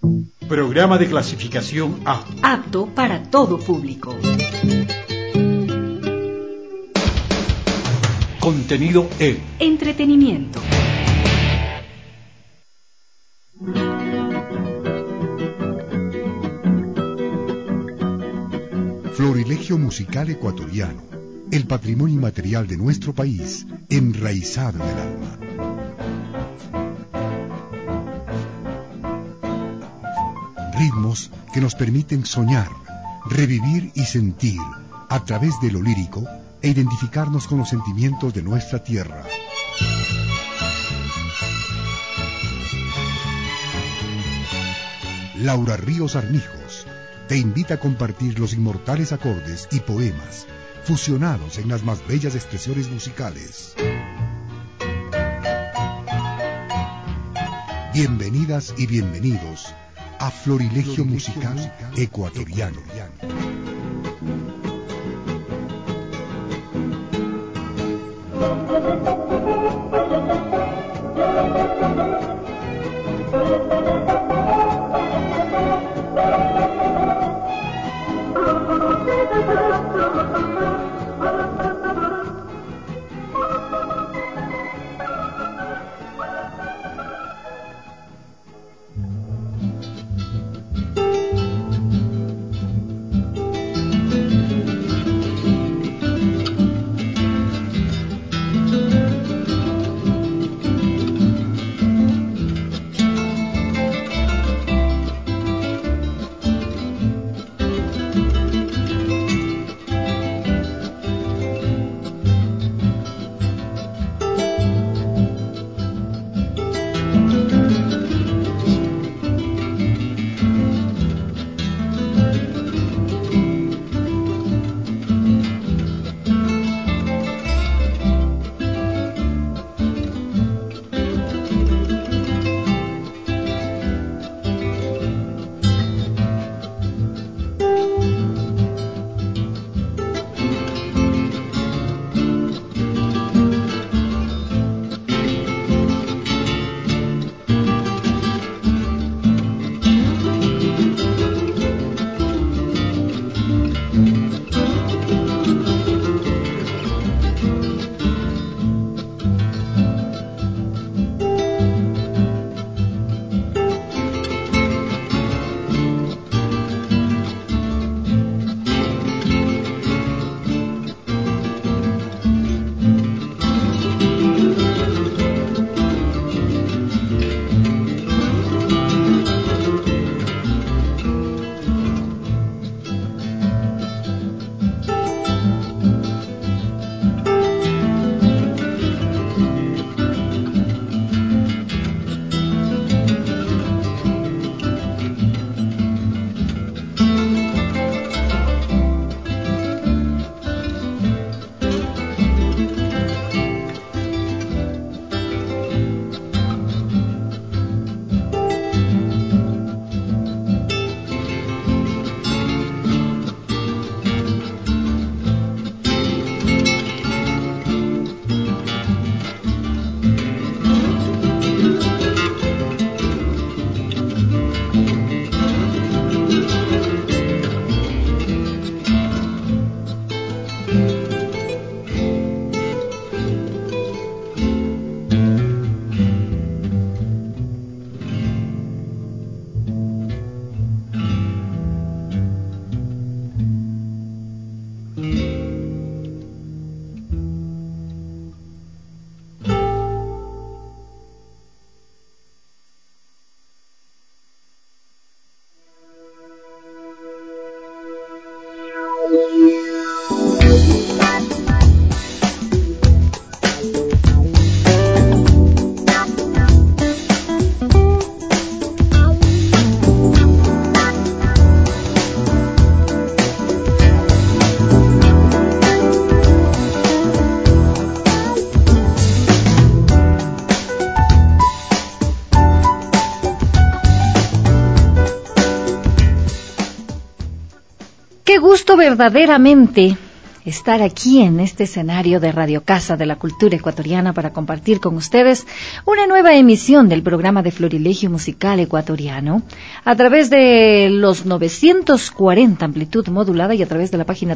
Programa de clasificación A. Apto para todo público. Contenido E. Entretenimiento. Florilegio musical ecuatoriano, el patrimonio inmaterial de nuestro país, enraizado en el alma. Ritmos que nos permiten soñar, revivir y sentir a través de lo lírico e identificarnos con los sentimientos de nuestra tierra. Laura Ríos Armijos te invita a compartir los inmortales acordes y poemas fusionados en las más bellas expresiones musicales. Bienvenidas y bienvenidos a Florilegio musical ecuatoriano. Qué gusto verdaderamente estar aquí en este escenario de Radio Casa de la Cultura Ecuatoriana para compartir con ustedes una nueva emisión del programa de Florilegio Musical Ecuatoriano a través de los 940 amplitud modulada y a través de la página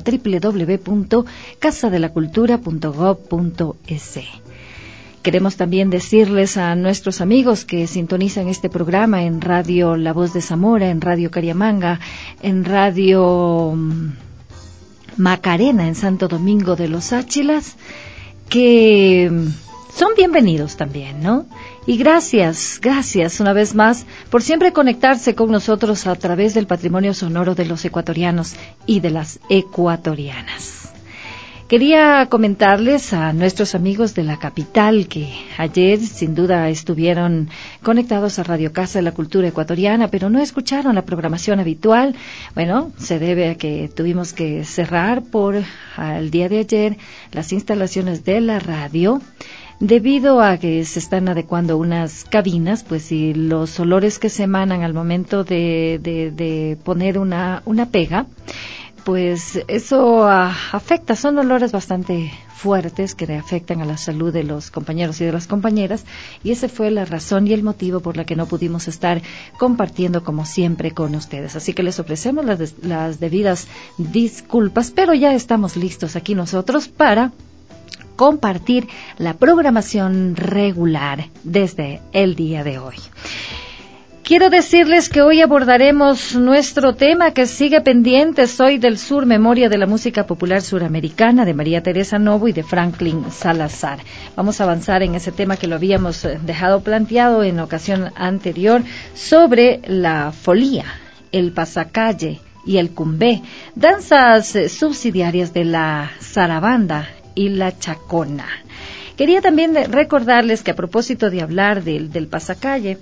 www.casadelacultura.gov.es. Queremos también decirles a nuestros amigos que sintonizan este programa en Radio La Voz de Zamora, en Radio Cariamanga, en Radio Macarena en Santo Domingo de los Áchilas, que son bienvenidos también, ¿no? Y gracias una vez más por siempre conectarse con nosotros a través del patrimonio sonoro de los ecuatorianos y de las ecuatorianas. Quería comentarles a nuestros amigos de la capital que ayer sin duda estuvieron conectados a Radio Casa de la Cultura Ecuatoriana, pero no escucharon la programación habitual. Bueno, se debe a que tuvimos que cerrar por el día de ayer las instalaciones de la radio, debido a que se están adecuando unas cabinas, pues, y los olores que se emanan al momento de poner una pega, pues eso afecta, son olores bastante fuertes que afectan a la salud de los compañeros y de las compañeras, y esa fue la razón y el motivo por la que no pudimos estar compartiendo como siempre con ustedes. Así que les ofrecemos las debidas disculpas, pero ya estamos listos aquí nosotros para compartir la programación regular desde el día de hoy. Quiero decirles que hoy abordaremos nuestro tema que sigue pendiente, Soy del Sur, Memoria de la Música Popular Suramericana, de María Teresa Novo y de Franklin Salazar. Vamos a avanzar en ese tema que lo habíamos dejado planteado en ocasión anterior, sobre la folía, el pasacalle y el cumbé, danzas subsidiarias de la zarabanda y la chacona. Quería también recordarles que a propósito de hablar del pasacalle,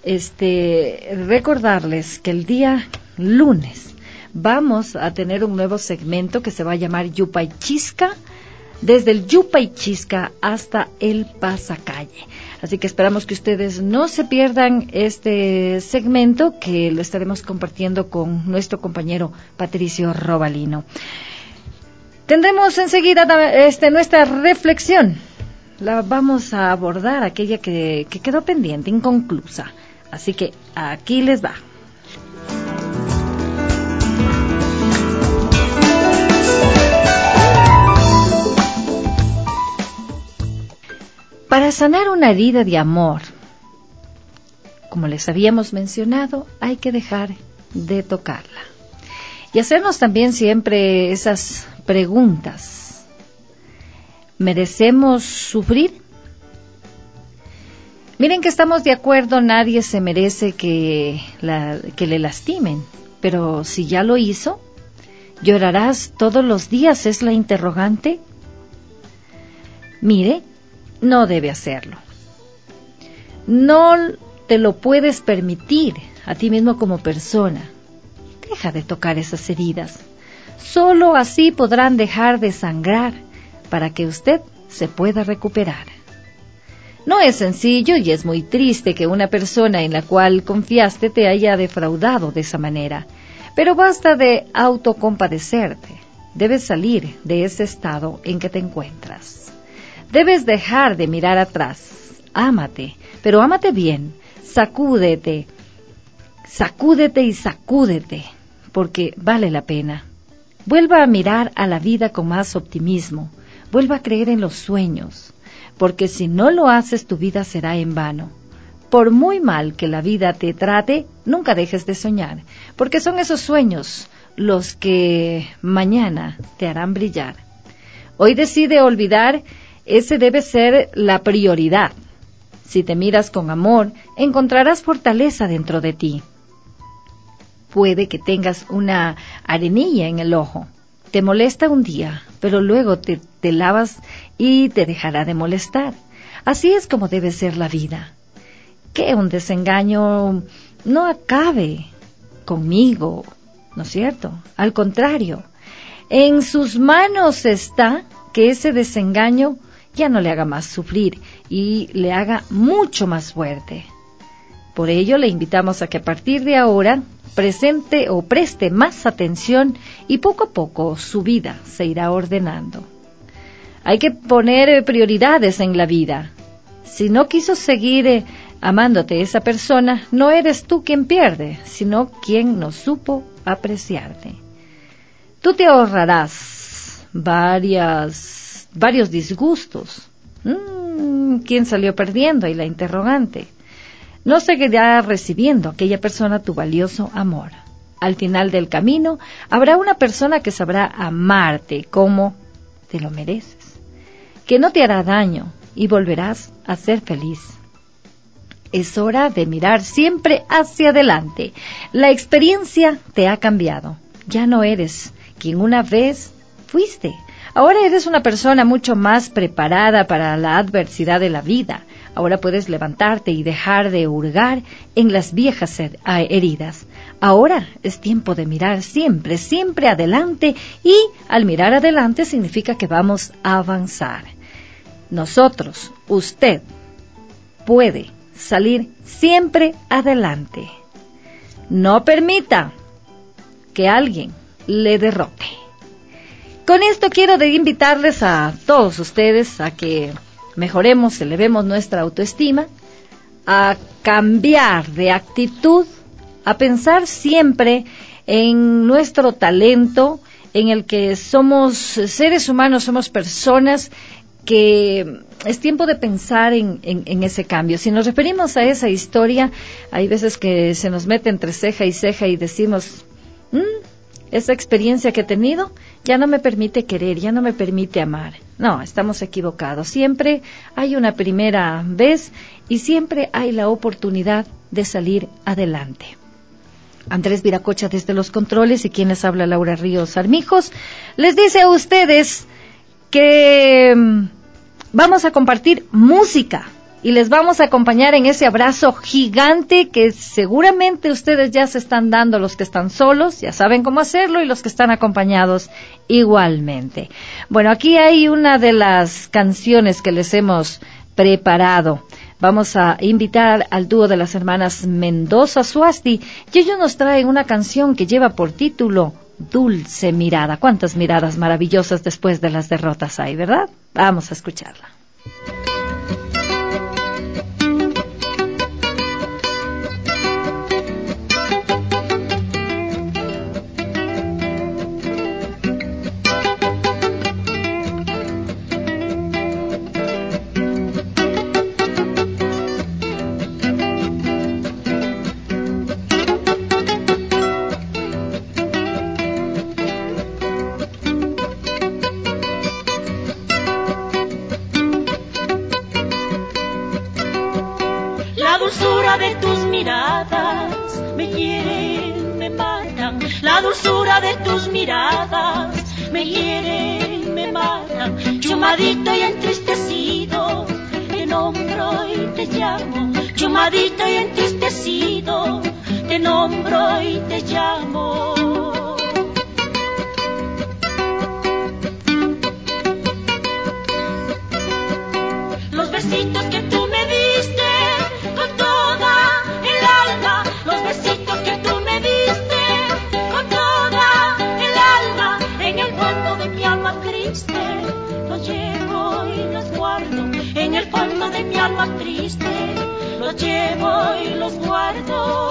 recordarles que el día lunes vamos a tener un nuevo segmento que se va a llamar Yupaychisca, desde el Yupaychisca hasta el pasacalle. Así que esperamos que ustedes no se pierdan este segmento, que lo estaremos compartiendo con nuestro compañero Patricio Robalino. Tendremos enseguida nuestra reflexión. La vamos a abordar, aquella que quedó pendiente, inconclusa. Así que aquí les va. Para sanar una herida de amor, como les habíamos mencionado, hay que dejar de tocarla. Y hacernos también siempre esas preguntas. ¿Merecemos sufrir? Miren que estamos de acuerdo, nadie se merece que le lastimen, pero si ya lo hizo, ¿llorarás todos los días? Es la interrogante. Mire, no debe hacerlo. No te lo puedes permitir a ti mismo como persona. Deja de tocar esas heridas. Solo así podrán dejar de sangrar para que usted se pueda recuperar. No es sencillo y es muy triste que una persona en la cual confiaste te haya defraudado de esa manera, pero basta de autocompadecerte. Debes salir de ese estado en que te encuentras. Debes dejar de mirar atrás. Ámate, pero ámate bien. Sacúdete y sacúdete, porque vale la pena. Vuelva a mirar a la vida con más optimismo. Vuelva a creer en los sueños, porque si no lo haces, tu vida será en vano. Por muy mal que la vida te trate, nunca dejes de soñar, porque son esos sueños los que mañana te harán brillar. Hoy decide olvidar, ese debe ser la prioridad. Si te miras con amor, encontrarás fortaleza dentro de ti. Puede que tengas una arenilla en el ojo. Te molesta un día, pero luego te lavas y te dejará de molestar. Así es como debe ser la vida. Que un desengaño no acabe conmigo, ¿no es cierto? Al contrario, en sus manos está que ese desengaño ya no le haga más sufrir y le haga mucho más fuerte. Por ello le invitamos a que a partir de ahora presente o preste más atención y poco a poco su vida se irá ordenando. Hay que poner prioridades en la vida. Si no quiso seguir amándote esa persona, no eres tú quien pierde, sino quien no supo apreciarte. Tú te ahorrarás varios disgustos. ¿Quién salió perdiendo? Y la interrogante. No seguirá recibiendo aquella persona tu valioso amor. Al final del camino habrá una persona que sabrá amarte como te lo mereces, que no te hará daño y volverás a ser feliz. Es hora de mirar siempre hacia adelante. La experiencia te ha cambiado. Ya no eres quien una vez fuiste. Ahora eres una persona mucho más preparada para la adversidad de la vida. Ahora puedes levantarte y dejar de hurgar en las viejas heridas. Ahora es tiempo de mirar siempre, siempre adelante, y al mirar adelante significa que vamos a avanzar. Nosotros, usted, puede salir siempre adelante. No permita que alguien le derrote. Con esto quiero invitarles a todos ustedes a que mejoremos, elevemos nuestra autoestima, a cambiar de actitud, a pensar siempre en nuestro talento, en el que somos seres humanos, somos personas que es tiempo de pensar en ese cambio. Si nos referimos a esa historia, hay veces que se nos mete entre ceja y ceja y decimos, esa experiencia que he tenido ya no me permite querer, ya no me permite amar. No, estamos equivocados. Siempre hay una primera vez y siempre hay la oportunidad de salir adelante. Andrés Viracocha desde los controles y quienes habla Laura Ríos Armijos, les dice a ustedes que vamos a compartir música y les vamos a acompañar en ese abrazo gigante que seguramente ustedes ya se están dando. Los que están solos ya saben cómo hacerlo y los que están acompañados igualmente. Bueno, aquí hay una de las canciones que les hemos preparado. Vamos a invitar al dúo de las hermanas Mendoza Suasti y ellos nos traen una canción que lleva por título Dulce Mirada. ¿Cuántas miradas maravillosas después de las derrotas hay, verdad? Vamos a escucharla. La dulzura de tus miradas me hieren, me matan. Chumadito y entristecido, te nombro y te llamo. Chumadito y entristecido, te nombro y te llamo. Los besitos que tú me diste con toda el alma, los besitos que tú me diste con toda el alma, en el fondo de mi alma triste los llevo y los guardo, en el fondo de mi alma triste los llevo y los guardo.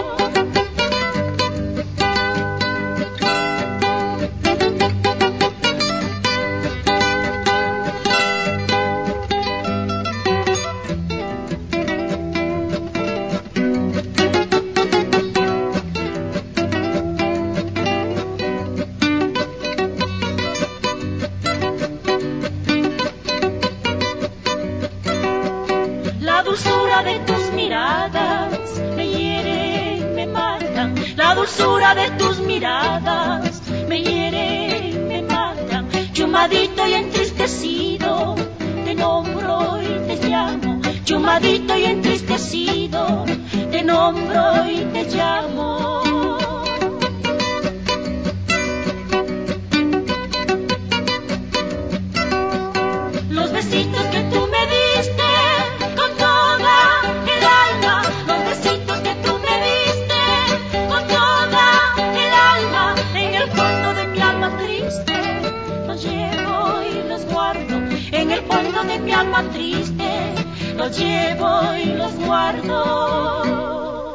La dulzura de tus miradas me hieren, me matan. La dulzura de tus miradas me hieren, me matan. Chumadito y entristecido, te nombro y te llamo. Chumadito y entristecido, te nombro y te llamo. Los besitos que tú me diste con toda el alma, los besitos que tú me diste con toda los llevo y los guardo.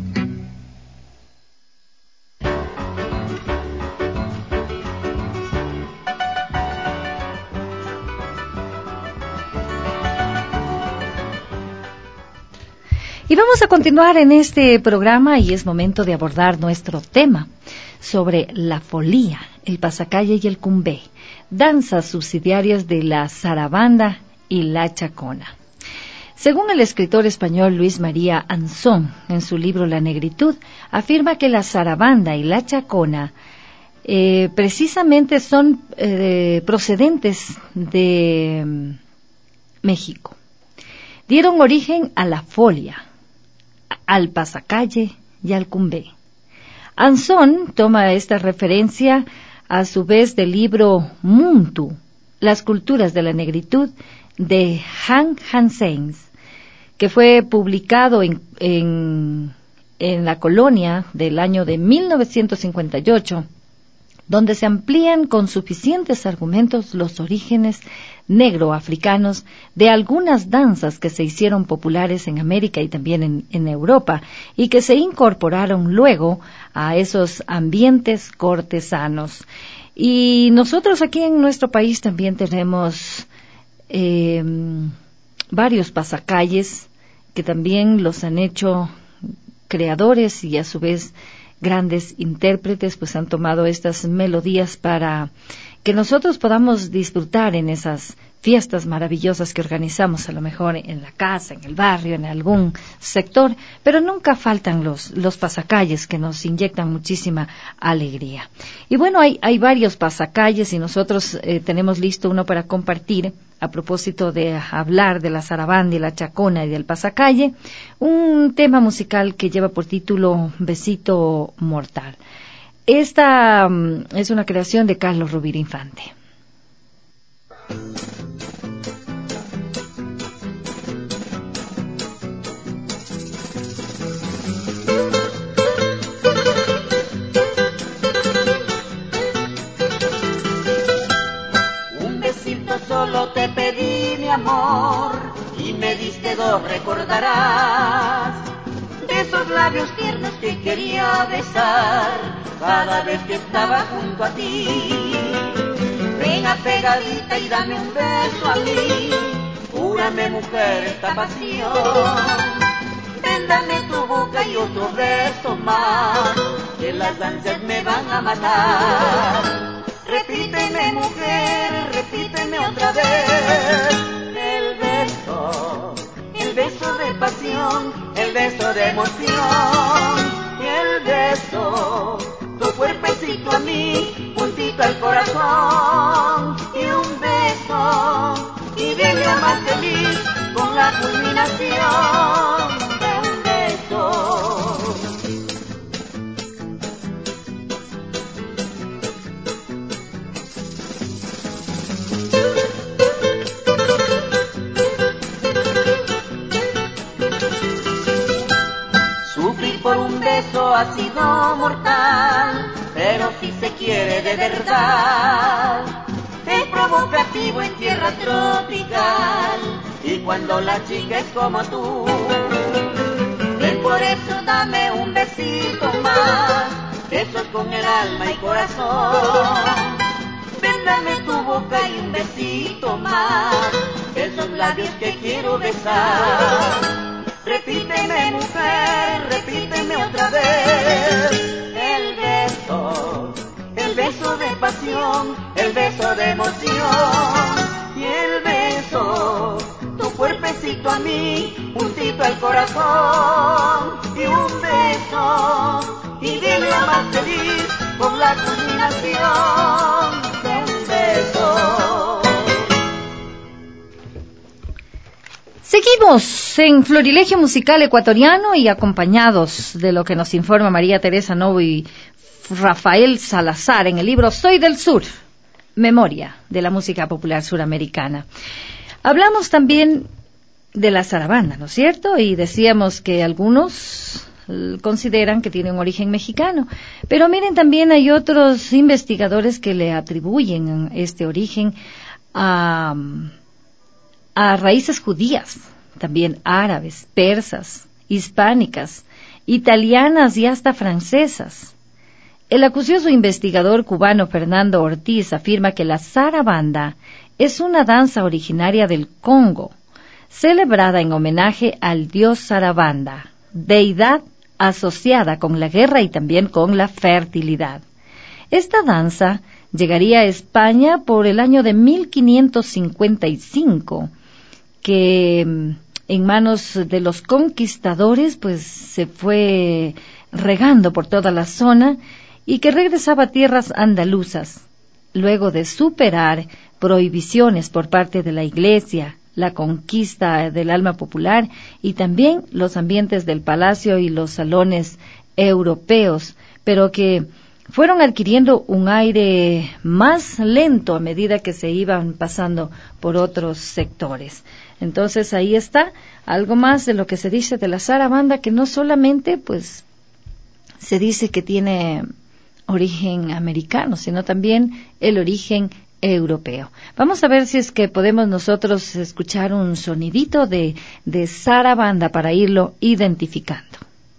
Y vamos a continuar en este programa y es momento de abordar nuestro tema sobre la folía, el pasacalle y el cumbé, danzas subsidiarias de la zarabanda y la chacona. Según el escritor español Luis María Anzón, en su libro La negritud, afirma que la zarabanda y la chacona precisamente son procedentes de México. Dieron origen a la folia, al pasacalle y al cumbé. Anzón toma esta referencia a su vez del libro Muntu, Las culturas de la negritud, de Han Hanseins, que fue publicado en la colonia del año de 1958, donde se amplían con suficientes argumentos los orígenes negroafricanos de algunas danzas que se hicieron populares en América y también en Europa y que se incorporaron luego a esos ambientes cortesanos. Y nosotros aquí en nuestro país también tenemos varios pasacalles que también los han hecho creadores y a su vez grandes intérpretes, pues han tomado estas melodías para que nosotros podamos disfrutar en esas fiestas maravillosas que organizamos, a lo mejor en la casa, en el barrio, en algún sector, pero nunca faltan los pasacalles que nos inyectan muchísima alegría. Y bueno, hay varios pasacalles y nosotros tenemos listo uno para compartir a propósito de hablar de la zarabanda y la chacona y del pasacalle, un tema musical que lleva por título Besito Mortal. Esta es una creación de Carlos Rubira Infante. Un besito solo te pedí, mi amor, y me diste dos, recordarás, de esos labios tiernos que quería besar cada vez que estaba junto a ti. Ven apegadita y dame un beso a mí, cúrame, mujer, esta pasión. Ven, dame tu boca y otro beso más, que las ansias me van a matar. Repíteme, mujer, repíteme otra vez el beso de pasión, el beso de emoción, y el beso, tu cuerpecito a mí, puntito al corazón, y un beso, y venga más feliz con la culminación de un beso. Por un beso ha sido mortal, pero si se quiere de verdad, es provocativo en tierra tropical, y cuando la chica es como tú, ven, por eso dame un besito más, besos con el alma y corazón. Ven, dame tu boca y un besito más, esos labios que quiero besar. Repíteme, mujer, repíteme otra vez el beso de pasión, el beso de emoción, y el beso, tu cuerpecito a mí, puntito al corazón, y un beso, y dile más feliz con la culminación de un beso. Seguimos en Florilegio Musical Ecuatoriano y acompañados de lo que nos informa María Teresa Novo y Rafael Salazar en el libro Soy del Sur, Memoria de la Música Popular Suramericana. Hablamos también de la zarabanda, ¿no es cierto? Y decíamos que algunos consideran que tiene un origen mexicano, pero miren, también hay otros investigadores que le atribuyen este origen a raíces judías, también árabes, persas, hispánicas, italianas y hasta francesas. El acucioso investigador cubano Fernando Ortiz afirma que la zarabanda es una danza originaria del Congo, celebrada en homenaje al dios Zarabanda, deidad asociada con la guerra y también con la fertilidad. Esta danza llegaría a España por el año de 1555, que en manos de los conquistadores pues se fue regando por toda la zona y que regresaba a tierras andaluzas, luego de superar prohibiciones por parte de la Iglesia, la conquista del alma popular y también los ambientes del palacio y los salones europeos, pero que fueron adquiriendo un aire más lento a medida que se iban pasando por otros sectores. Entonces ahí está algo más de lo que se dice de la zarabanda, que no solamente pues se dice que tiene origen americano, sino también el origen europeo. Vamos a ver si es que podemos nosotros escuchar un sonidito de zarabanda para irlo identificando.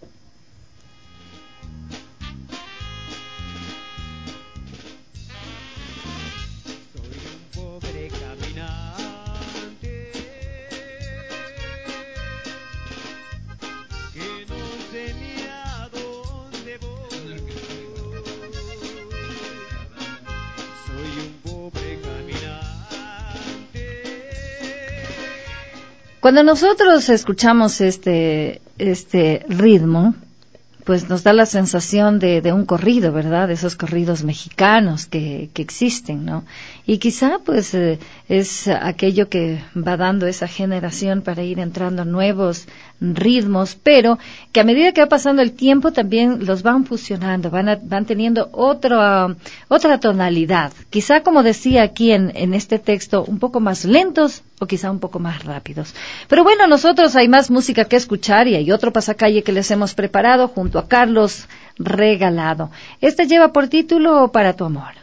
Cuando nosotros escuchamos este ritmo, pues nos da la sensación de un corrido, ¿verdad? De esos corridos mexicanos que existen, ¿no? Y quizá pues es aquello que va dando esa generación para ir entrando nuevos ritmos, pero que a medida que va pasando el tiempo también los van fusionando, van teniendo otra tonalidad. Quizá, como decía aquí en este texto, un poco más lentos o quizá un poco más rápidos. Pero bueno, nosotros hay más música que escuchar y hay otro pasacalle que les hemos preparado junto a Carlos Regalado. Este lleva por título Para tu amor.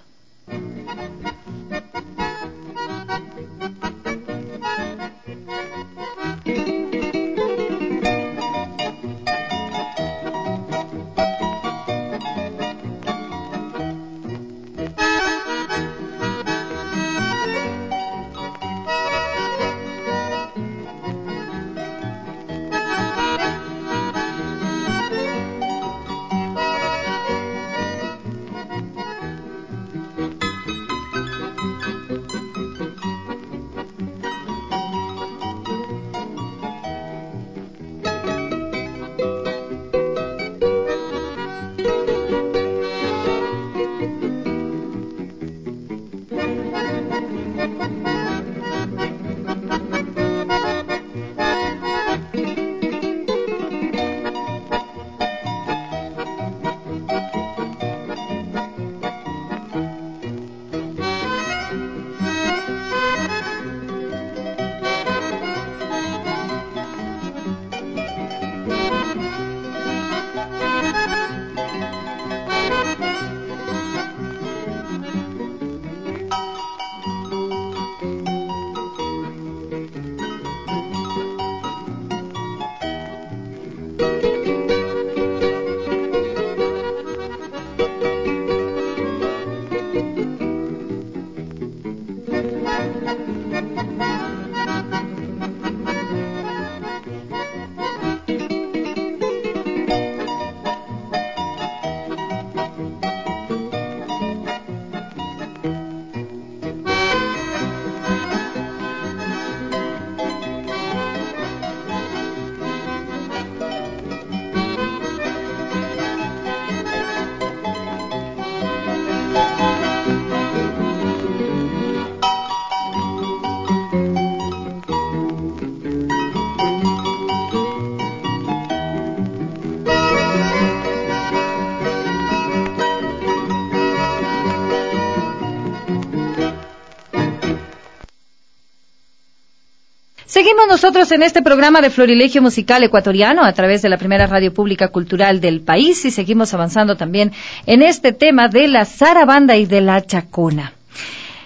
Seguimos nosotros en este programa de Florilegio Musical Ecuatoriano a través de la primera radio pública cultural del país y seguimos avanzando también en este tema de la zarabanda y de la chacona.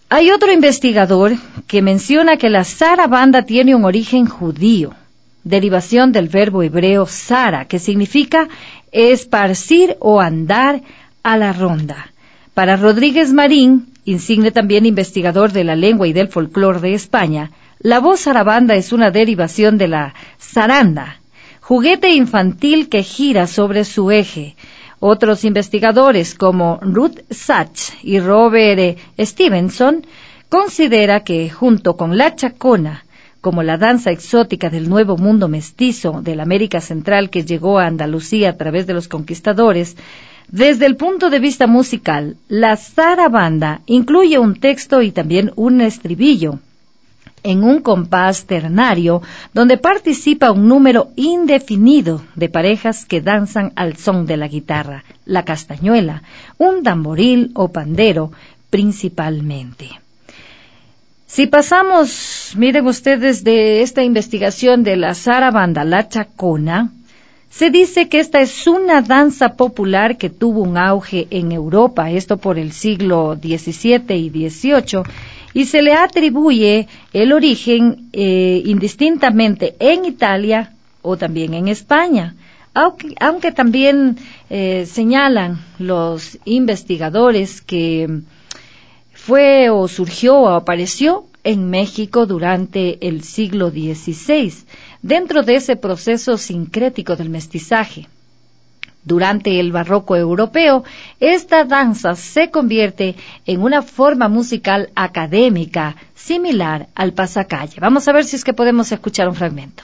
Hay otro investigador que menciona que la zarabanda tiene un origen judío, derivación del verbo hebreo zara, que significa esparcir o andar a la ronda. Para Rodríguez Marín, insigne también investigador de la lengua y del folclore de España, la voz zarabanda es una derivación de la zaranda, juguete infantil que gira sobre su eje. Otros investigadores como Ruth Sachs y Robert Stevenson considera que junto con la chacona, como la danza exótica del Nuevo Mundo mestizo de la América Central que llegó a Andalucía a través de los conquistadores, desde el punto de vista musical, la zarabanda incluye un texto y también un estribillo, en un compás ternario donde participa un número indefinido de parejas que danzan al son de la guitarra, la castañuela, un tamboril o pandero principalmente. Si pasamos, miren ustedes, de esta investigación de la zarabanda, la chacona, se dice que esta es una danza popular que tuvo un auge en Europa, esto por el siglo XVII y XVIII, y se le atribuye el origen indistintamente en Italia o también en España, aunque también señalan los investigadores que fue o surgió o apareció en México durante el siglo XVI, dentro de ese proceso sincrético del mestizaje. Durante el barroco europeo, esta danza se convierte en una forma musical académica similar al pasacalle. Vamos a ver si es que podemos escuchar un fragmento.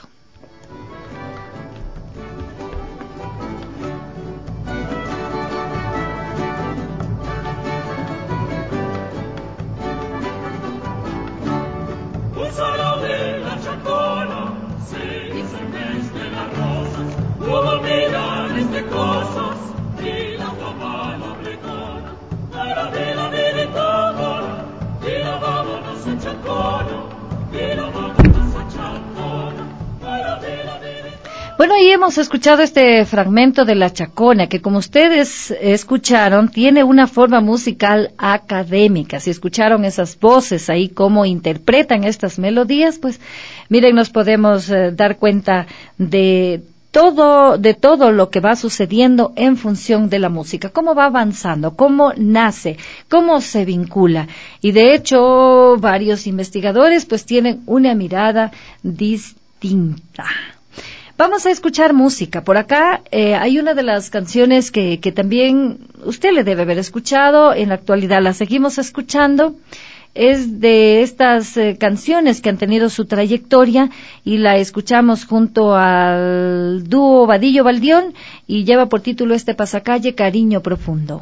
Bueno, y hemos escuchado este fragmento de la chacona, que como ustedes escucharon, tiene una forma musical académica. Si escucharon esas voces ahí, cómo interpretan estas melodías, pues miren, nos podemos dar cuenta de todo lo que va sucediendo en función de la música, cómo va avanzando, cómo nace, cómo se vincula. Y de hecho, varios investigadores pues tienen una mirada distinta. Vamos a escuchar música. Por acá hay una de las canciones que también usted le debe haber escuchado. En la actualidad la seguimos escuchando. Es de estas canciones que han tenido su trayectoria y la escuchamos junto al dúo Vadillo Baldión y lleva por título este pasacalle, Cariño Profundo.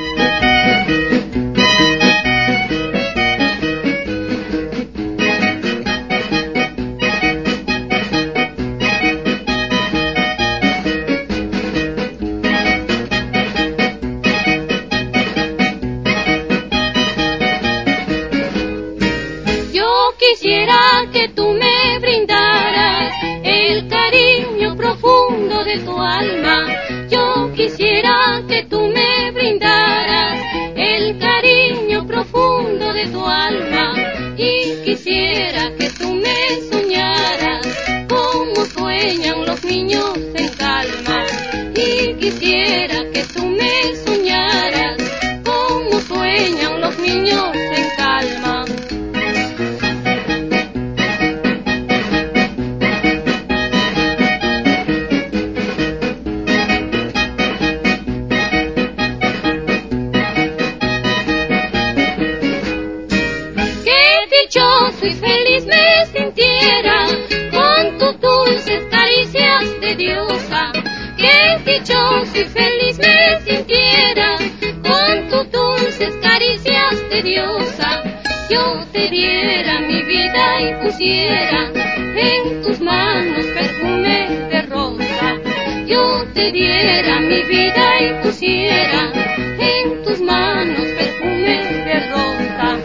Quisiera que tú me brindaras el cariño profundo de tu alma. Yo quisiera que tú me brindaras el cariño profundo de tu alma. Y quisiera que tú me soñaras como sueñan los niños en calma. Y quisiera que tú me soñaras como sueñan los niños en calma. Y feliz me sintiera con tus dulces caricias de diosa. Qué dichoso y feliz me sintiera con tus dulces caricias de diosa. Yo te diera mi vida y pusiera en tus manos perfume de rosa. Yo te diera mi vida y pusiera en tus manos perfume de rosa.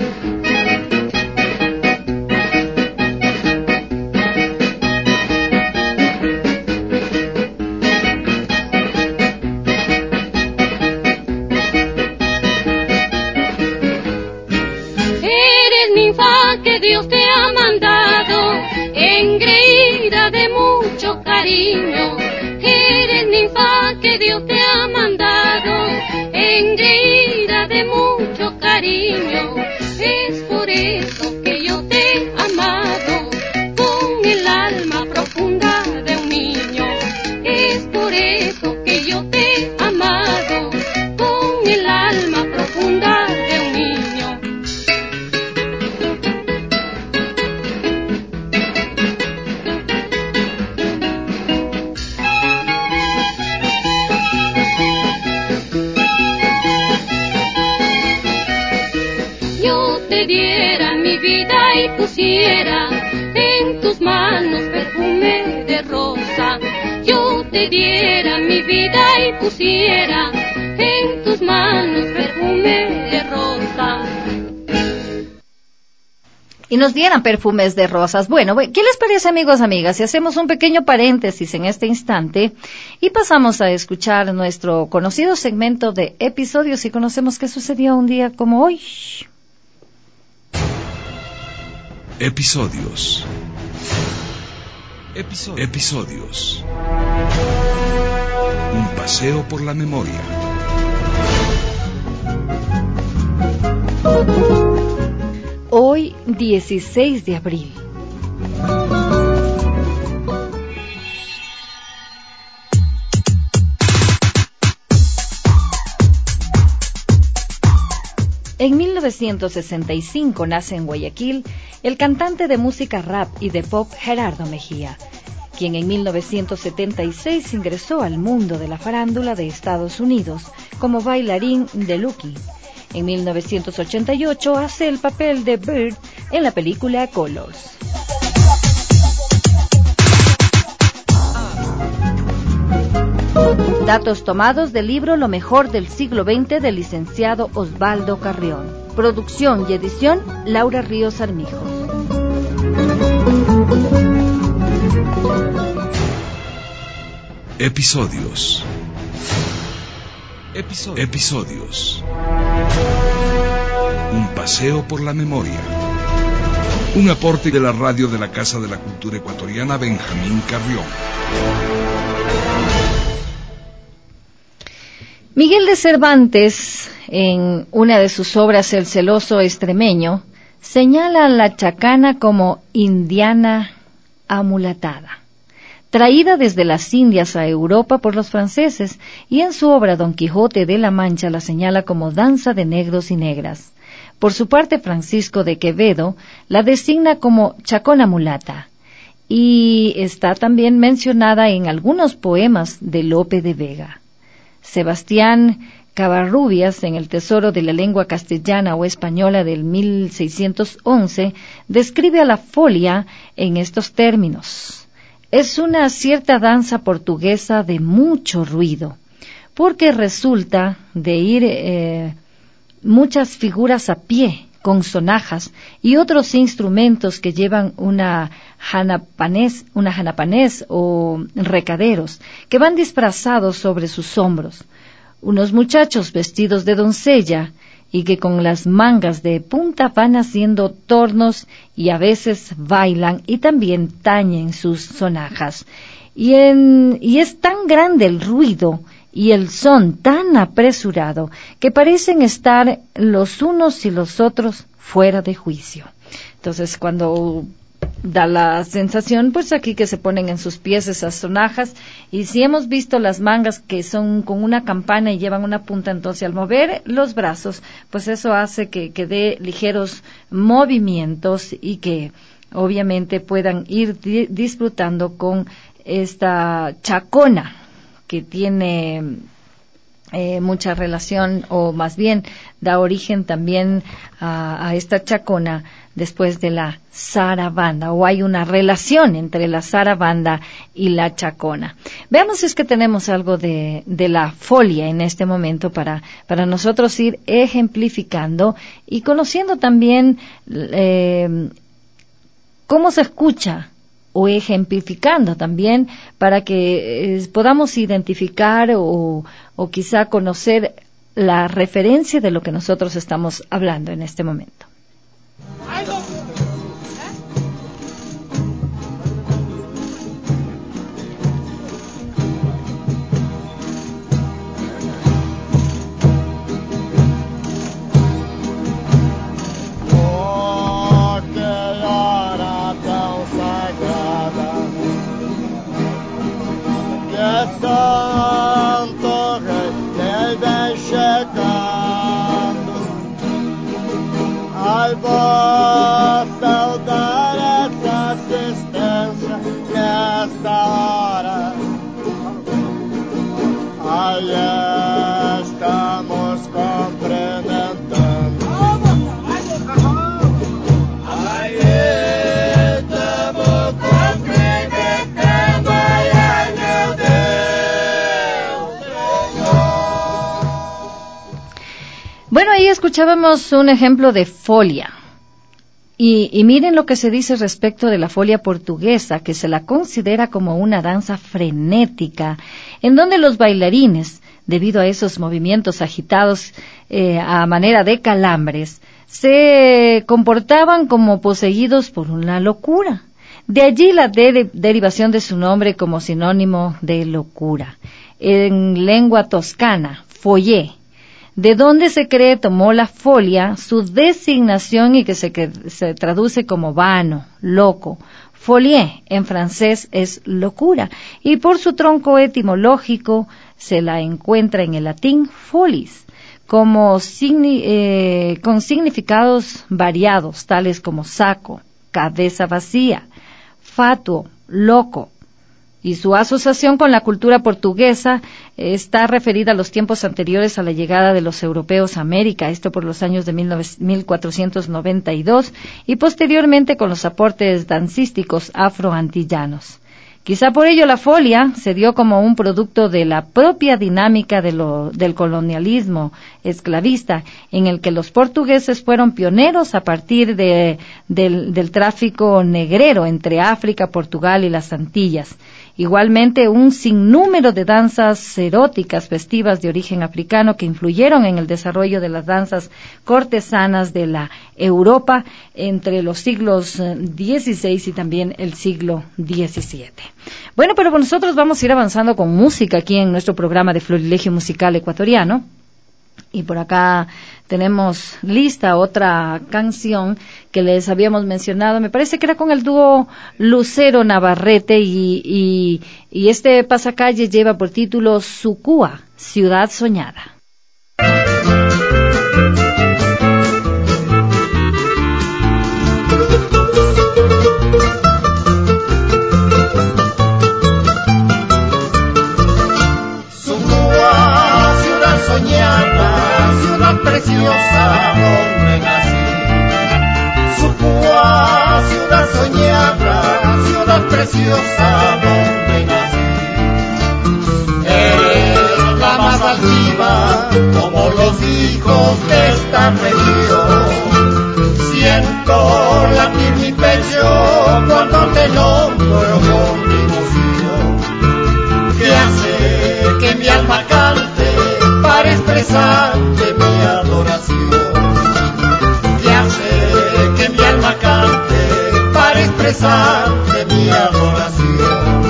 te diera mi vida y pusiera en tus manos perfume de rosa. Yo te diera mi vida y pusiera en tus manos perfume de rosa. Y nos dieran perfumes de rosas. Bueno, ¿qué les parece, amigos, amigas? Si hacemos un pequeño paréntesis en este instante y pasamos a escuchar nuestro conocido segmento de episodios y conocemos qué sucedió un día como hoy. Episodios. Un paseo por la memoria. Hoy, 16 de abril. En 1965 nace en Guayaquil el cantante de música rap y de pop Gerardo Mejía, quien en 1976 ingresó al mundo de la farándula de Estados Unidos como bailarín de Lucky. En 1988 hace el papel de Bird en la película Colors. Datos tomados del libro Lo mejor del siglo XX del licenciado Osvaldo Carrión. Producción y edición Laura Ríos Armijo. Episodios. Un paseo por la memoria. Un aporte de la radio de la Casa de la Cultura Ecuatoriana Benjamín Carrión. Miguel de Cervantes, en una de sus obras El celoso extremeño, señala a la chacana como indiana amulatada, traída desde las Indias a Europa por los franceses, y en su obra Don Quijote de la Mancha la señala como danza de negros y negras. Por su parte, Francisco de Quevedo la designa como chacona mulata, y está también mencionada en algunos poemas de Lope de Vega. Sebastián Cavarrubias, en El tesoro de la lengua castellana o española del 1611, describe a la folia en estos términos. Es una cierta danza portuguesa de mucho ruido, porque resulta de ir muchas figuras a pie, con sonajas y otros instrumentos que llevan una janapanés o recaderos, que van disfrazados sobre sus hombros. Unos muchachos vestidos de doncella y que con las mangas de punta van haciendo tornos y a veces bailan y también tañen sus sonajas. Y es tan grande el ruido y el son tan apresurado que parecen estar los unos y los otros fuera de juicio. Entonces, cuando da la sensación, pues aquí que se ponen en sus pies esas sonajas, y si hemos visto las mangas que son con una campana y llevan una punta, entonces al mover los brazos, pues eso hace que dé ligeros movimientos y que obviamente puedan ir disfrutando con esta chacona que tiene mucha relación, o más bien da origen también a esta chacona después de la zarabanda, o hay una relación entre la zarabanda y la chacona. Veamos si es que tenemos algo de la folia en este momento para nosotros ir ejemplificando y conociendo también cómo se escucha, o ejemplificando también para que podamos identificar o quizá conocer la referencia de lo que nosotros estamos hablando en este momento. Santo Rei, ele vem chegando. Ai, vós saudar essa assistência nesta hora. Ai, estamos cumprimentando. escuchábamos un ejemplo de folia. Y miren lo que se dice respecto de la folia portuguesa, que se la considera como una danza frenética, en donde los bailarines, debido a esos movimientos agitados a manera de calambres, se comportaban como poseídos por una locura. De allí la derivación de su nombre como sinónimo de locura. En lengua toscana, follé, de donde se cree tomó la folia su designación y que se traduce como vano, loco. Folie en francés es locura y por su tronco etimológico se la encuentra en el latín folis, como con significados variados, tales como saco, cabeza vacía, fatuo, loco. Y su asociación con la cultura portuguesa está referida a los tiempos anteriores a la llegada de los europeos a América, esto por los años de 1492, y posteriormente con los aportes dancísticos afroantillanos. Quizá por ello la folia se dio como un producto de la propia dinámica del colonialismo esclavista, en el que los portugueses fueron pioneros a partir del tráfico negrero entre África, Portugal y las Antillas. Igualmente, un sinnúmero de danzas eróticas festivas de origen africano que influyeron en el desarrollo de las danzas cortesanas de la Europa entre los siglos XVI y también el siglo XVII. Bueno, pero nosotros vamos a ir avanzando con música aquí en nuestro programa de Florilegio Musical Ecuatoriano. Y por acá tenemos lista otra canción que les habíamos mencionado, me parece que era con el dúo Lucero Navarrete y este pasacalle lleva por título Sucúa, Ciudad Soñada. Preciosa donde nací, Sucúa, ciudad soñada, ciudad preciosa donde nací. Eres la más altiva, como los hijos de esta región. Siento latir mi pecho cuando te nombro con mi emoción, que hace que mi alma cante para expresarte mi adoración, que hace que mi alma cante para expresarte mi adoración.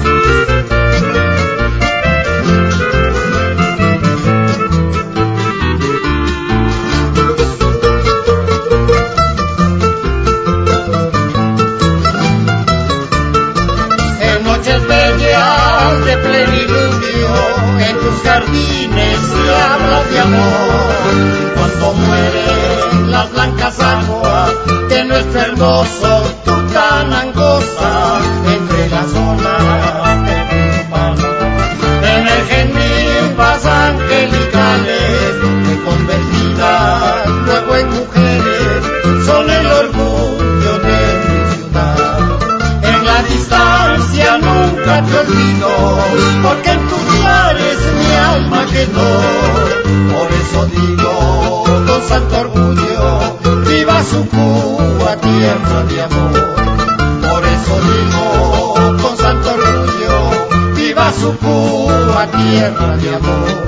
En noches bellas de plenilunio, en tus jardines se habla de amor, cuando mueren las blancas aguas de nuestro hermoso Tucán angosta, entre las olas del río Palo, emergen ninfas angelicales, que convertidas luego en mujeres, son el orgullo de mi ciudad. En la distancia nunca te olvido, porque en tus mares mi alma quedó. Por eso digo con santo orgullo, viva Sucúa, tierra de amor. Por eso digo con santo orgullo, viva Sucúa, tierra de amor.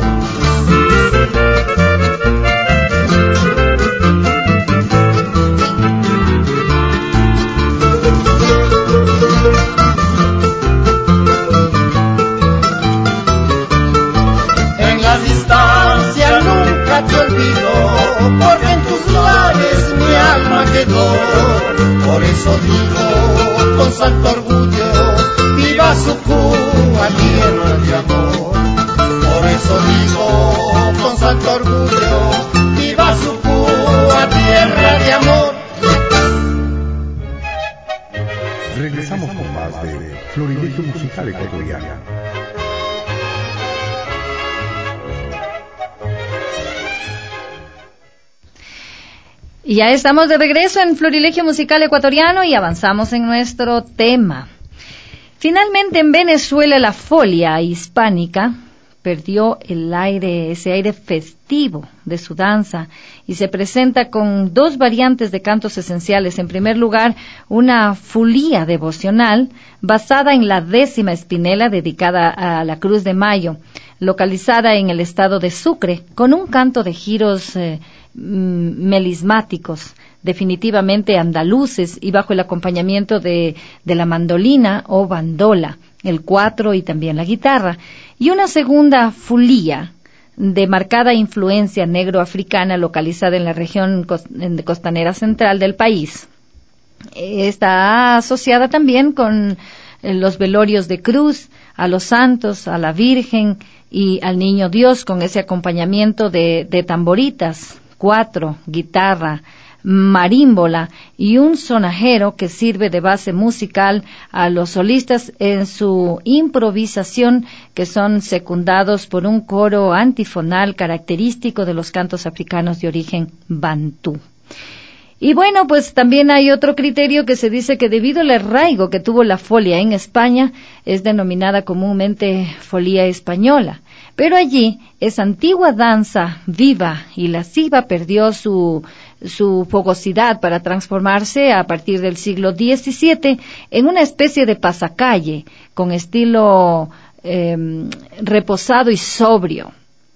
Te olvido, porque en tus lares mi alma quedó. Por eso digo con santo orgullo, viva Sucúa, tierra de amor. Por eso digo con santo orgullo, viva Sucúa, tierra de amor. Regresamos con más de Florilegio Musical Ecuatoriano. Y ya estamos de regreso en Florilegio Musical Ecuatoriano y avanzamos en nuestro tema. Finalmente, en Venezuela la folia hispánica perdió ese aire festivo de su danza y se presenta con dos variantes de cantos esenciales. En primer lugar, una fulía devocional basada en la 10ª espinela dedicada a la Cruz de Mayo, localizada en el estado de Sucre, con un canto de giros melismáticos, definitivamente andaluces, y bajo el acompañamiento de la mandolina o bandola, el cuatro y también la guitarra, y una segunda fulía de marcada influencia negroafricana localizada en la región costanera central del país. Está asociada también con los velorios de cruz, a los santos, a la Virgen y al Niño Dios, con ese acompañamiento de tamboritas, cuatro, guitarra, marímbola y un sonajero que sirve de base musical a los solistas en su improvisación, que son secundados por un coro antifonal característico de los cantos africanos de origen bantú. Y bueno, pues también hay otro criterio que se dice que debido al arraigo que tuvo la folia en España, es denominada comúnmente folía española. Pero allí, esa antigua danza viva y lasciva perdió su fogosidad para transformarse a partir del siglo XVII en una especie de pasacalle con estilo reposado y sobrio.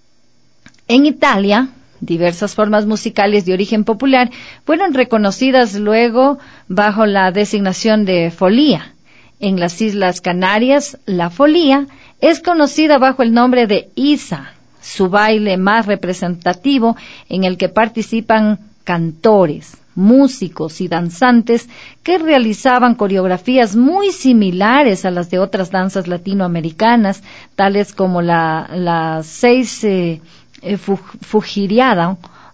En Italia, diversas formas musicales de origen popular fueron reconocidas luego bajo la designación de folía. En las Islas Canarias, la folía es conocida bajo el nombre de Isa, su baile más representativo en el que participan cantores, músicos y danzantes que realizaban coreografías muy similares a las de otras danzas latinoamericanas, tales como la 6 fujiriada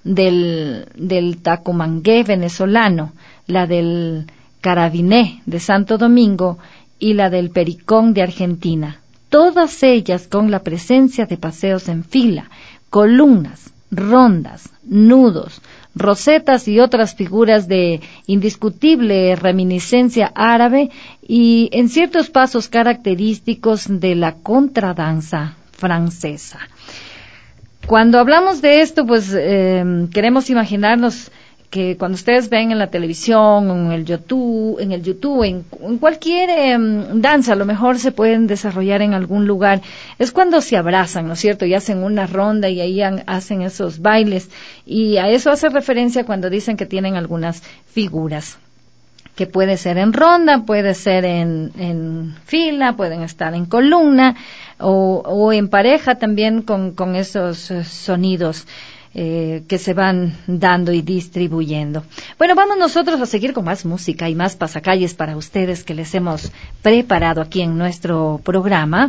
del tacumangué venezolano, la del carabiné de Santo Domingo y la del pericón de Argentina, todas ellas con la presencia de paseos en fila, columnas, rondas, nudos, rosetas y otras figuras de indiscutible reminiscencia árabe y en ciertos pasos característicos de la contradanza francesa. Cuando hablamos de esto, pues queremos imaginarnos que cuando ustedes ven en la televisión, en el YouTube, en cualquier danza, a lo mejor se pueden desarrollar en algún lugar, es cuando se abrazan, ¿no es cierto? Y hacen una ronda y ahí hacen esos bailes. Y a eso hace referencia cuando dicen que tienen algunas figuras, que puede ser en ronda, puede ser en fila, pueden estar en columna o en pareja también con esos sonidos que se van dando y distribuyendo. Bueno, vamos nosotros a seguir con más música y más pasacalles para ustedes que les hemos preparado aquí en nuestro programa.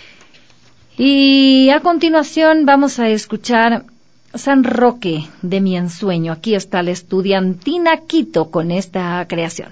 Y a continuación vamos a escuchar San Roque de mi ensueño. Aquí está la estudiantina Quito con esta creación.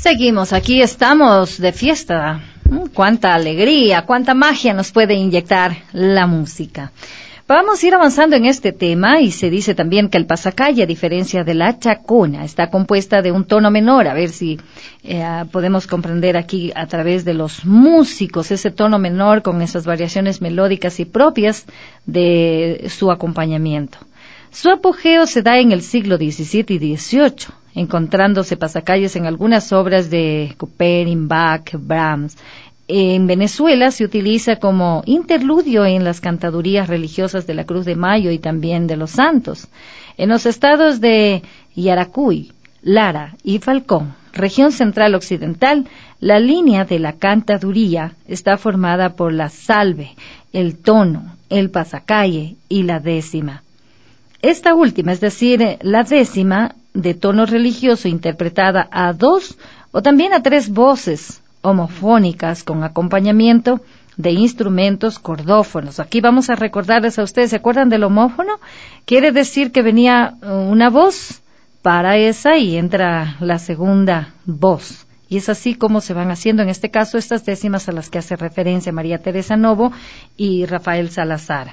Seguimos, aquí estamos de fiesta. Cuánta alegría, cuánta magia nos puede inyectar la música. Vamos a ir avanzando en este tema y se dice también que el pasacalle, a diferencia de la chacona, está compuesta de un tono menor. A ver si podemos comprender aquí a través de los músicos ese tono menor con esas variaciones melódicas y propias de su acompañamiento. Su apogeo se da en el siglo XVII y XVIII, encontrándose pasacalles en algunas obras de Couperin, Bach, Brahms. En Venezuela se utiliza como interludio en las cantadurías religiosas de la Cruz de Mayo y también de los Santos. En los estados de Yaracuy, Lara y Falcón, región central occidental, la línea de la cantaduría está formada por la salve, el tono, el pasacalle y la décima. Esta última, es decir, la décima de tono religioso interpretada a 2 o también a 3 voces homofónicas con acompañamiento de instrumentos cordófonos. Aquí vamos a recordarles a ustedes, ¿se acuerdan del homófono? Quiere decir que venía una voz para esa y entra la segunda voz. Y es así como se van haciendo, en este caso, estas décimas a las que hace referencia María Teresa Novo y Rafael Salazar.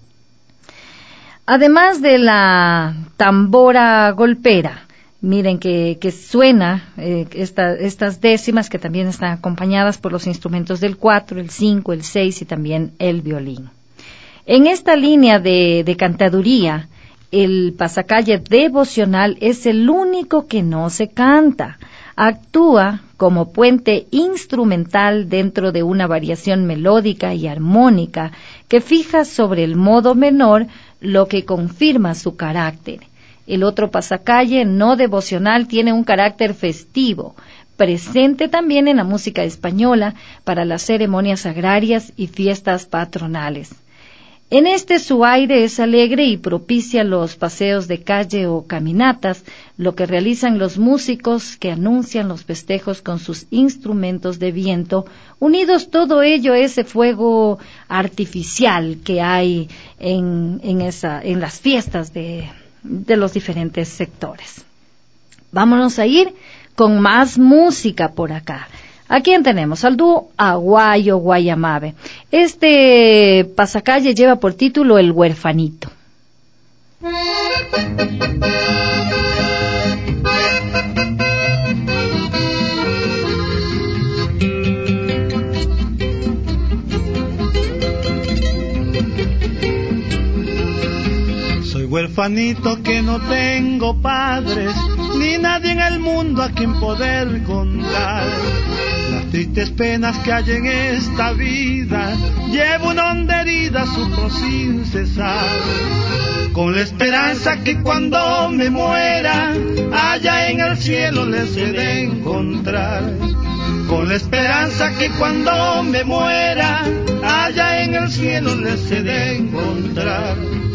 Además de la tambora golpera, miren que suena estas décimas que también están acompañadas por los instrumentos del 4, el 5, el 6 y también el violín. En esta línea de cantaduría, el pasacalle devocional es el único que no se canta. Actúa como puente instrumental dentro de una variación melódica y armónica que fija sobre el modo menor, lo que confirma su carácter. El otro pasacalle no devocional tiene un carácter festivo, presente también en la música española para las ceremonias agrarias y fiestas patronales. En este su aire es alegre y propicia los paseos de calle o caminatas, lo que realizan los músicos que anuncian los festejos con sus instrumentos de viento, unidos todo ello a ese fuego artificial que hay en las fiestas de los diferentes sectores. Vámonos a ir con más música por acá. ¿A quién tenemos? Al dúo Aguayo Guayamabe. Este pasacalle lleva por título El Huerfanito. Soy huerfanito que no tengo padres, ni nadie en el mundo a quien poder contar las tristes penas que hay en esta vida. Llevo una honda herida, sufro sin cesar, con la esperanza que cuando me muera, allá en el cielo les he de encontrar. Con la esperanza que cuando me muera, allá en el cielo les he de encontrar.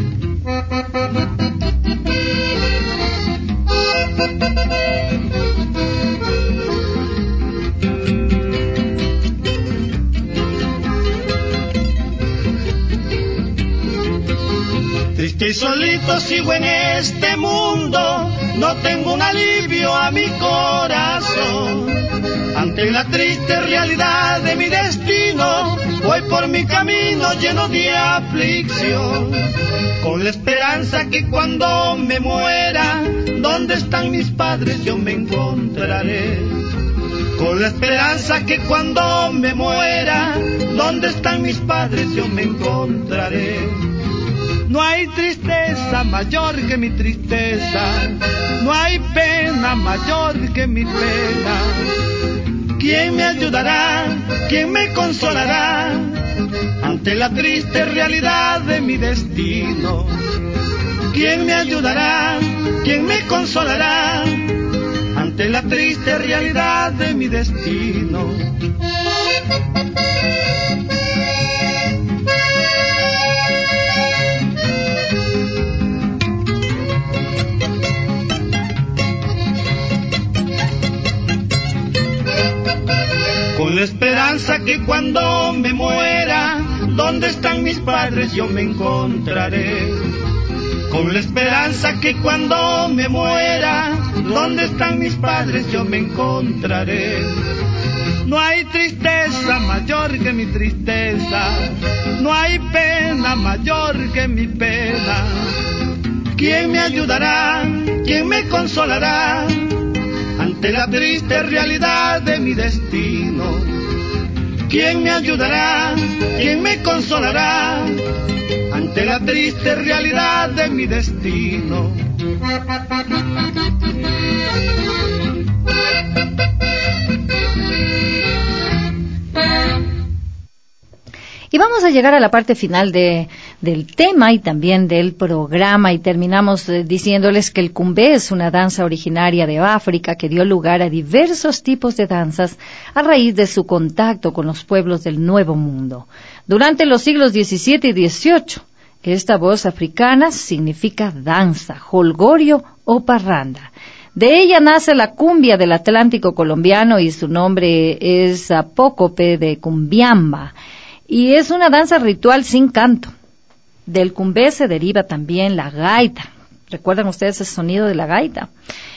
Triste y solito sigo en este mundo, no tengo un alivio a mi corazón. Ante la triste realidad de mi destino, voy por mi camino lleno de aflicción, con la esperanza que cuando me muera, donde están mis padres yo me encontraré. Con la esperanza que cuando me muera, donde están mis padres yo me encontraré. No hay tristeza mayor que mi tristeza, no hay pena mayor que mi pena. ¿Quién me ayudará? ¿Quién me consolará ante la triste realidad de mi destino? ¿Quién me ayudará? ¿Quién me consolará ante la triste realidad de mi destino? Con la esperanza que cuando me muera, donde están mis padres yo me encontraré. Con la esperanza que cuando me muera, donde están mis padres yo me encontraré. No hay tristeza mayor que mi tristeza, no hay pena mayor que mi pena. ¿Quién me ayudará? ¿Quién me consolará ante la triste realidad de mi destino? ¿Quién me ayudará? ¿Quién me consolará ante la triste realidad de mi destino? Y vamos a llegar a la parte final del tema y también del programa, y terminamos diciéndoles que el cumbé es una danza originaria de África que dio lugar a diversos tipos de danzas a raíz de su contacto con los pueblos del Nuevo Mundo. Durante los siglos XVII y XVIII, esta voz africana significa danza, jolgorio o parranda. De ella nace la cumbia del Atlántico colombiano y su nombre es apócope de cumbiamba. Y es una danza ritual sin canto. Del cumbé se deriva también la gaita. ¿Recuerdan ustedes el sonido de la gaita?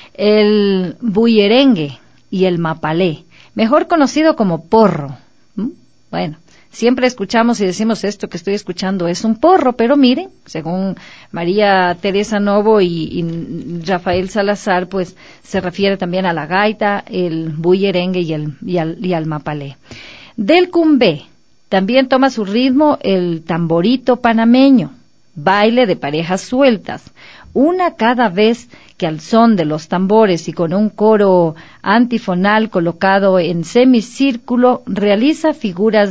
El bullerengue y el mapalé, mejor conocido como porro. Bueno, siempre escuchamos y decimos esto que estoy escuchando es un porro, pero miren, según María Teresa Novo y Rafael Salazar, pues se refiere también a la gaita, el bullerengue y al mapalé. Del cumbé también toma su ritmo el tamborito panameño, baile de parejas sueltas, una cada vez que al son de los tambores y con un coro antifonal colocado en semicírculo realiza figuras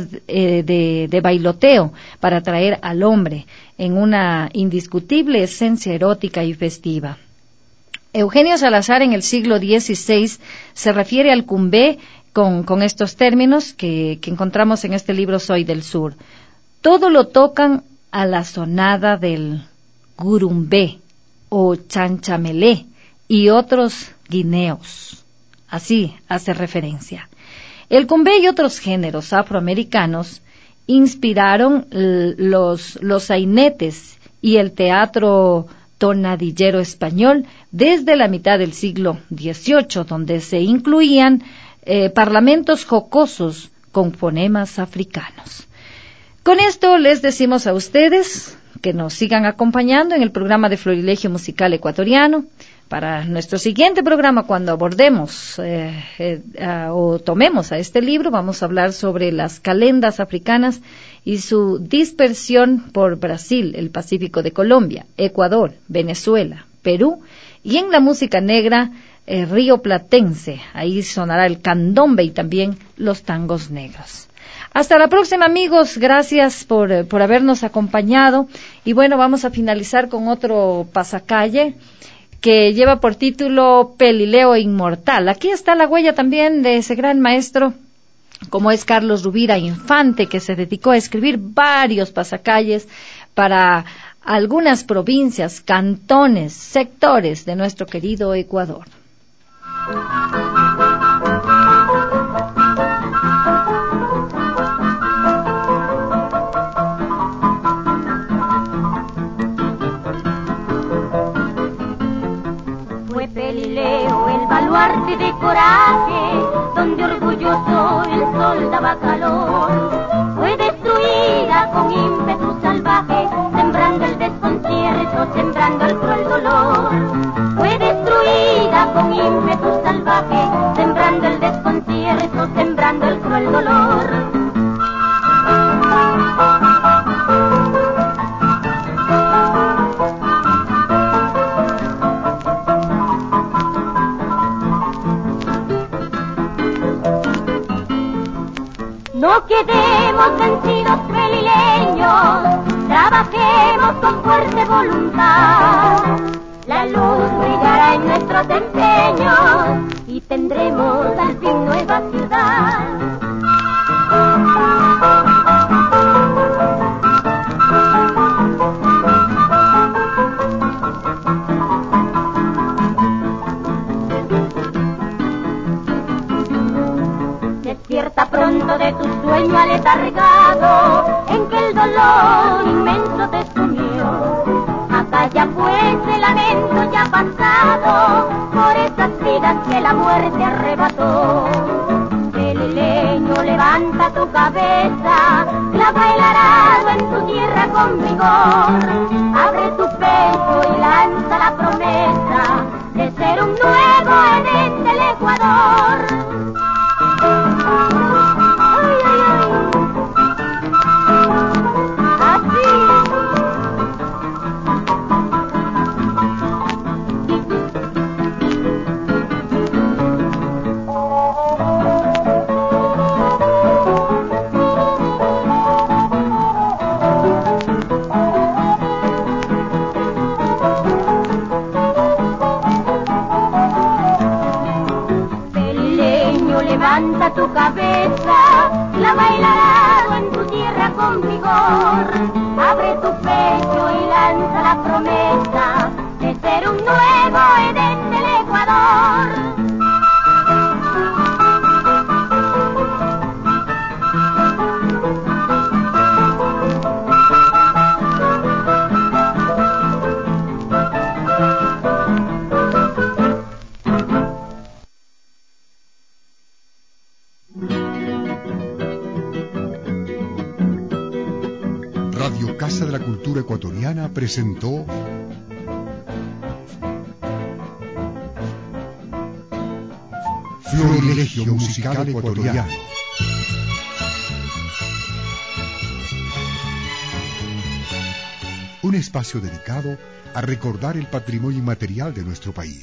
de bailoteo para atraer al hombre en una indiscutible esencia erótica y festiva. Eugenio Salazar en el siglo XVI se refiere al cumbé con estos términos que encontramos en este libro Soy del Sur. Todo lo tocan a la sonada del gurumbé o chanchamelé y otros guineos. Así hace referencia. El cumbé y otros géneros afroamericanos inspiraron los sainetes y el teatro tonadillero español desde la mitad del siglo XVIII, donde se incluían parlamentos jocosos con fonemas africanos. Con esto les decimos a ustedes que nos sigan acompañando en el programa de Florilegio Musical Ecuatoriano. Para nuestro siguiente programa, cuando abordemos o tomemos a este libro, vamos a hablar sobre las calendas africanas y su dispersión por Brasil, el Pacífico de Colombia, Ecuador, Venezuela, Perú y en la música negra río platense. Ahí sonará el candombe y también los tangos negros. Hasta la próxima, amigos. Gracias por habernos acompañado. Y bueno, vamos a finalizar con otro pasacalle que lleva por título Pelileo Inmortal. Aquí está la huella también de ese gran maestro, como es Carlos Rubira Infante, que se dedicó a escribir varios pasacalles para algunas provincias, cantones, sectores de nuestro querido Ecuador. Fue Pelileo el baluarte de coraje, donde orgulloso el sol daba calor. Fue destruida con ímpetu salvaje, sembrando el desconcierto, sembrando el cruel dolor. Fue destruida con ímpetu salvaje, sembrando el desconcierto, sembrando el cruel dolor. No quedemos vencidos, pelileños, trabajemos con fuerte voluntad. La luz brillará en nuestros empeños y tendremos al fin nueva ciudad. Despierta pronto de tu sueño aletargado, en que el dolor inmenso te sumió. Acalla pues el lamento ya pasado por esas vidas vidas que la muerte arrebató. Pelileño, levanta tu cabeza, clava el arado en tu tierra con vigor. Abre tu pecho y lanza la promesa de ser un nuevo Edén del Ecuador. Ay, ay, ay. Así. Levanta tu cabeza, clava el arado en tu tierra con vigor. Abre tu pecho y lanza la promesa de ser un nuevo Edén del Ecuador. Radio Casa de la Cultura Ecuatoriana presentó Florilegio Musical Ecuatoriano. Un espacio dedicado a recordar el patrimonio inmaterial de nuestro país.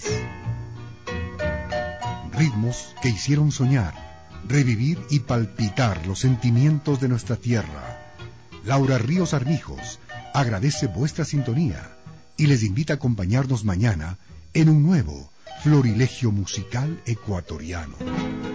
Ritmos que hicieron soñar, revivir y palpitar los sentimientos de nuestra tierra. Laura Ríos Armijos agradece vuestra sintonía y les invita a acompañarnos mañana en un nuevo Florilegio Musical Ecuatoriano.